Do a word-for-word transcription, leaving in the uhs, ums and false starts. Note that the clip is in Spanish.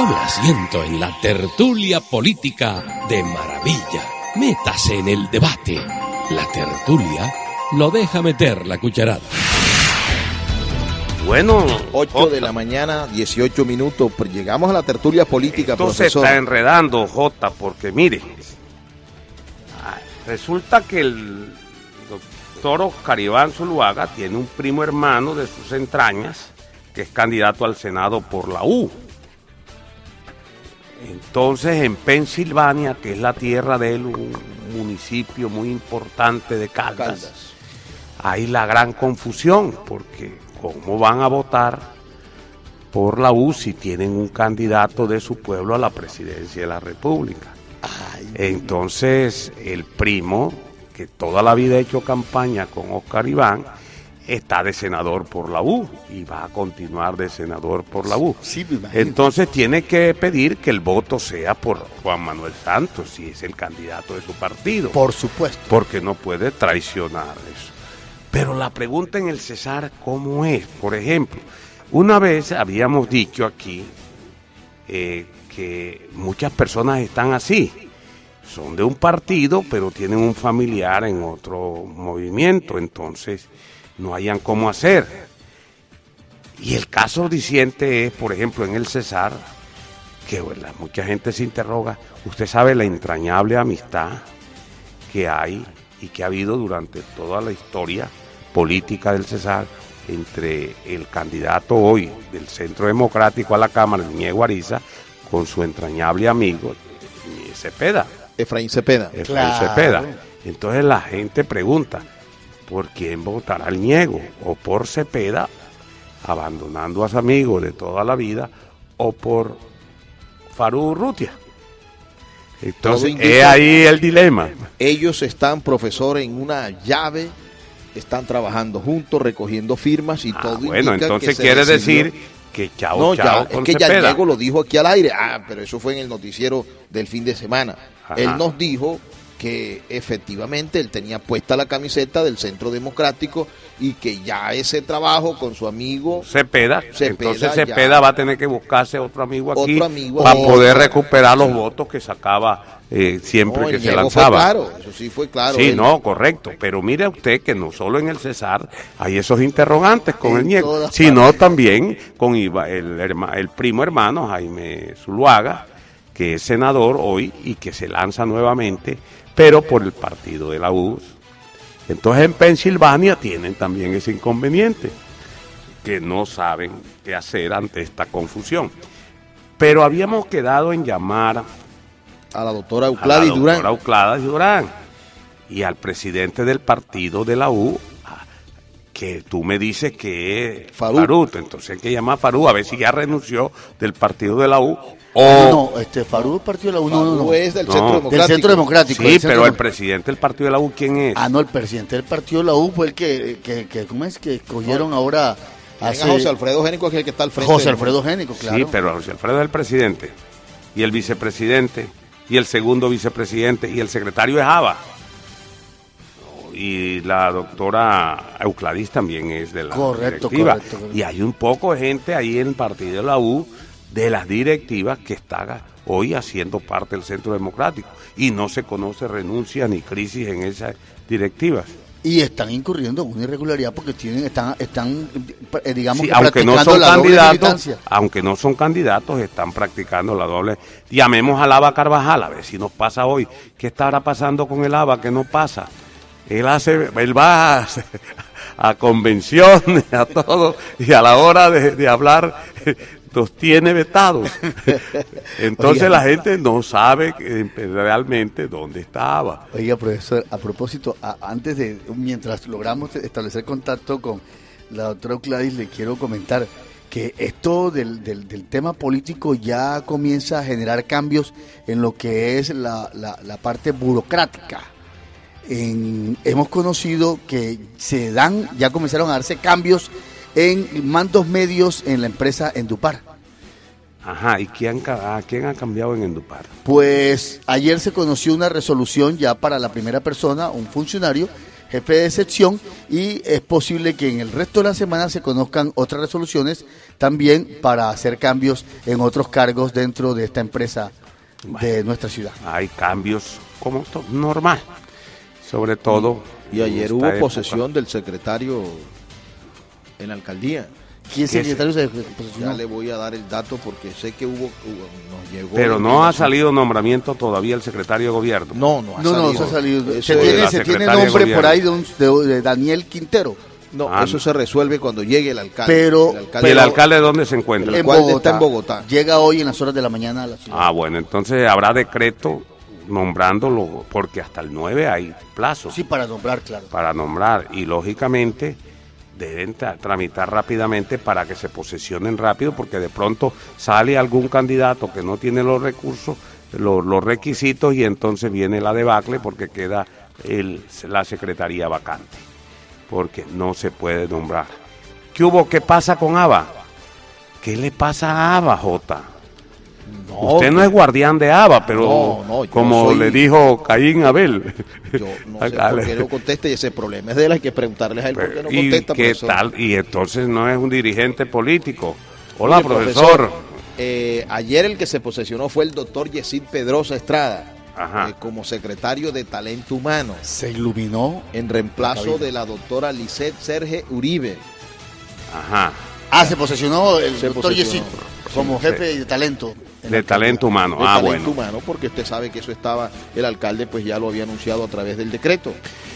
Tome asiento en la tertulia política de Maravilla. Métase en el debate. La tertulia lo deja meter la cucharada. Bueno, ocho de la mañana, dieciocho minutos. Llegamos a la tertulia política, esto profesor. se está enredando, Jota, porque mire, resulta que el doctor Oscar Iván Zuluaga tiene un primo hermano de sus entrañas que es candidato al Senado por la U. Entonces, en Pensilvania, que es la tierra de él, un municipio muy importante de Caldas, Caldas. hay la gran confusión, porque ¿cómo van a votar por la U si tienen un candidato de su pueblo a la presidencia de la República? Ay, Entonces, el primo, que toda la vida ha hecho campaña con Oscar Iván, está de senador por la U y va a continuar de senador por la U. Sí, me imagino. Entonces tiene que pedir que el voto sea por Juan Manuel Santos, si es el candidato de su partido. Por supuesto. Porque no puede traicionar eso. Pero la pregunta en el Cesar, ¿cómo es? Por ejemplo, una vez habíamos dicho aquí eh, que muchas personas están así. Son de un partido, pero tienen un familiar en otro movimiento, entonces no hayan cómo hacer. Y el caso diciente es, por ejemplo, en el Cesar, que bueno, mucha gente se interroga, usted sabe la entrañable amistad que hay y que ha habido durante toda la historia política del Cesar entre el candidato hoy del Centro Democrático a la Cámara, Ñego Ariza, con su entrañable amigo Cepeda. Efraín Cepeda. Efraín claro. Cepeda. Entonces la gente pregunta, ¿por quién votará el Ñego? ¿O por Cepeda, abandonando a su amigo de toda la vida, o por Farú Urrutia? Entonces, es ahí el dilema. Ellos están, profesor, en una llave, están trabajando juntos, recogiendo firmas y ah, todo. Bueno, entonces quiere decidió... decir que chao, no, chao ya, con es que Cepeda. Ya Ñego lo dijo aquí al aire. Ah, pero eso fue en el noticiero del fin de semana. Ajá. Él nos dijo que efectivamente él tenía puesta la camiseta del Centro Democrático y que ya ese trabajo con su amigo Cepeda, Cepeda entonces Cepeda ya va a tener que buscarse otro amigo aquí otro amigo, para poder recuperar los votos que sacaba eh, siempre no, que se lanzaba. Fue claro, eso sí fue claro. Sí, él. no, correcto, pero mire usted que no solo en el Cesar hay esos interrogantes con en el Ñego, sino partes. También con Iba, el, el primo hermano Jaime Zuluaga, que es senador hoy y que se lanza nuevamente, pero por el partido de la U. Entonces en Pensilvania tienen también ese inconveniente, que no saben qué hacer ante esta confusión. Pero habíamos quedado en llamar a la doctora Eucladis Durán. A la doctora Eucladis Durán y al presidente del partido de la U, que tú me dices que es Farú. Farú. Entonces hay que llamar a Farú a ver si ya renunció del partido de la U. O... No, no, este Farú del partido de la U no, no, no. es del, no. Centro Democrático. del Centro Democrático. Sí, centro pero dem... el presidente del partido de la U, ¿quién es? Ah, no, el presidente del partido de la U fue el que, que, que ¿cómo es? Que escogieron no. ahora hace... José Alfredo Génico, es el que está al frente. José Alfredo Génico, claro. Sí, pero José Alfredo es el presidente, y el vicepresidente, y el segundo vicepresidente, y el secretario es Java. Y la doctora Eucladis también es de la correcto, directiva. Correcto, correcto. Y hay un poco de gente ahí en el partido de la U, de las directivas, que está hoy haciendo parte del Centro Democrático. Y no se conoce renuncia ni crisis en esas directivas. Y están incurriendo en una irregularidad porque tienen están están eh, digamos sí, que aunque no son la candidatos, aunque no son candidatos, están practicando la doble. Llamemos al Aba Carvajal a ver si nos pasa hoy. ¿Qué estará pasando con el Aba que no pasa? Él hace, él va a, a convenciones, a todo, y a la hora de, de hablar los tiene vetados. Entonces Oiga, la gente no sabe realmente dónde estaba. Oiga, profesor, a propósito, a, antes de, mientras logramos establecer contacto con la doctora Eucladis, le quiero comentar que esto del, del, del tema político ya comienza a generar cambios en lo que es la, la, la parte burocrática. En, hemos conocido que se dan, ya comenzaron a darse cambios en mandos medios en la empresa Endupar. Ajá, ¿y quién, a quién ha cambiado en Endupar? Pues ayer se conoció una resolución ya para la primera persona, un funcionario, jefe de sección, y es posible que en el resto de la semana se conozcan otras resoluciones también para hacer cambios en otros cargos dentro de esta empresa bueno, de nuestra ciudad. Hay cambios como to- normal, sobre todo. Y ayer hubo época. posesión del secretario en la alcaldía. ¿Quién secretario se posesionó? Ya le voy a dar el dato porque sé que hubo, hubo nos llegó. Pero no ha salido nombramiento todavía el secretario de gobierno. No, no ha no, salido. No, no, se ha salido. Eso Se tiene, se tiene nombre por ahí de, un, de, de Daniel Quintero. No, ah, eso no. se resuelve cuando llegue el alcalde. Pero, el alcalde, ¿Y el alcalde dónde se encuentra? El alcalde está en Bogotá. Llega hoy en las horas de la mañana a la ciudad. Ah, bueno, entonces habrá decreto nombrándolo, porque hasta el nueve hay plazo. Sí, para nombrar, claro. Para nombrar, y lógicamente deben tra- tramitar rápidamente para que se posesionen rápido, porque de pronto sale algún candidato que no tiene los recursos, los, los requisitos, y entonces viene la debacle porque queda el, la secretaría vacante, porque no se puede nombrar. ¿Qué hubo? ¿Qué pasa con ABA? ¿Qué le pasa a ABA, Jota? No, Usted no es guardián de ABA, pero no, no, como soy... le dijo Caín a Abel. Yo no sé por qué no contesta, y ese problema es de él, hay que preguntarles a él por qué no contesta. ¿Y qué profesor? tal? Y entonces no es un dirigente político. Hola, Oye, profesor. profesor eh, ayer el que se posesionó fue el doctor Yesid Pedrosa Estrada, eh, como secretario de Talento Humano. Se iluminó. En reemplazo de la doctora Lisset Serge Uribe. Ajá. Ah, se posesionó el se doctor Yesid como sí, jefe sí. de talento. De talento humano, de ah talento bueno. humano, porque usted sabe que eso estaba, el alcalde pues ya lo había anunciado a través del decreto.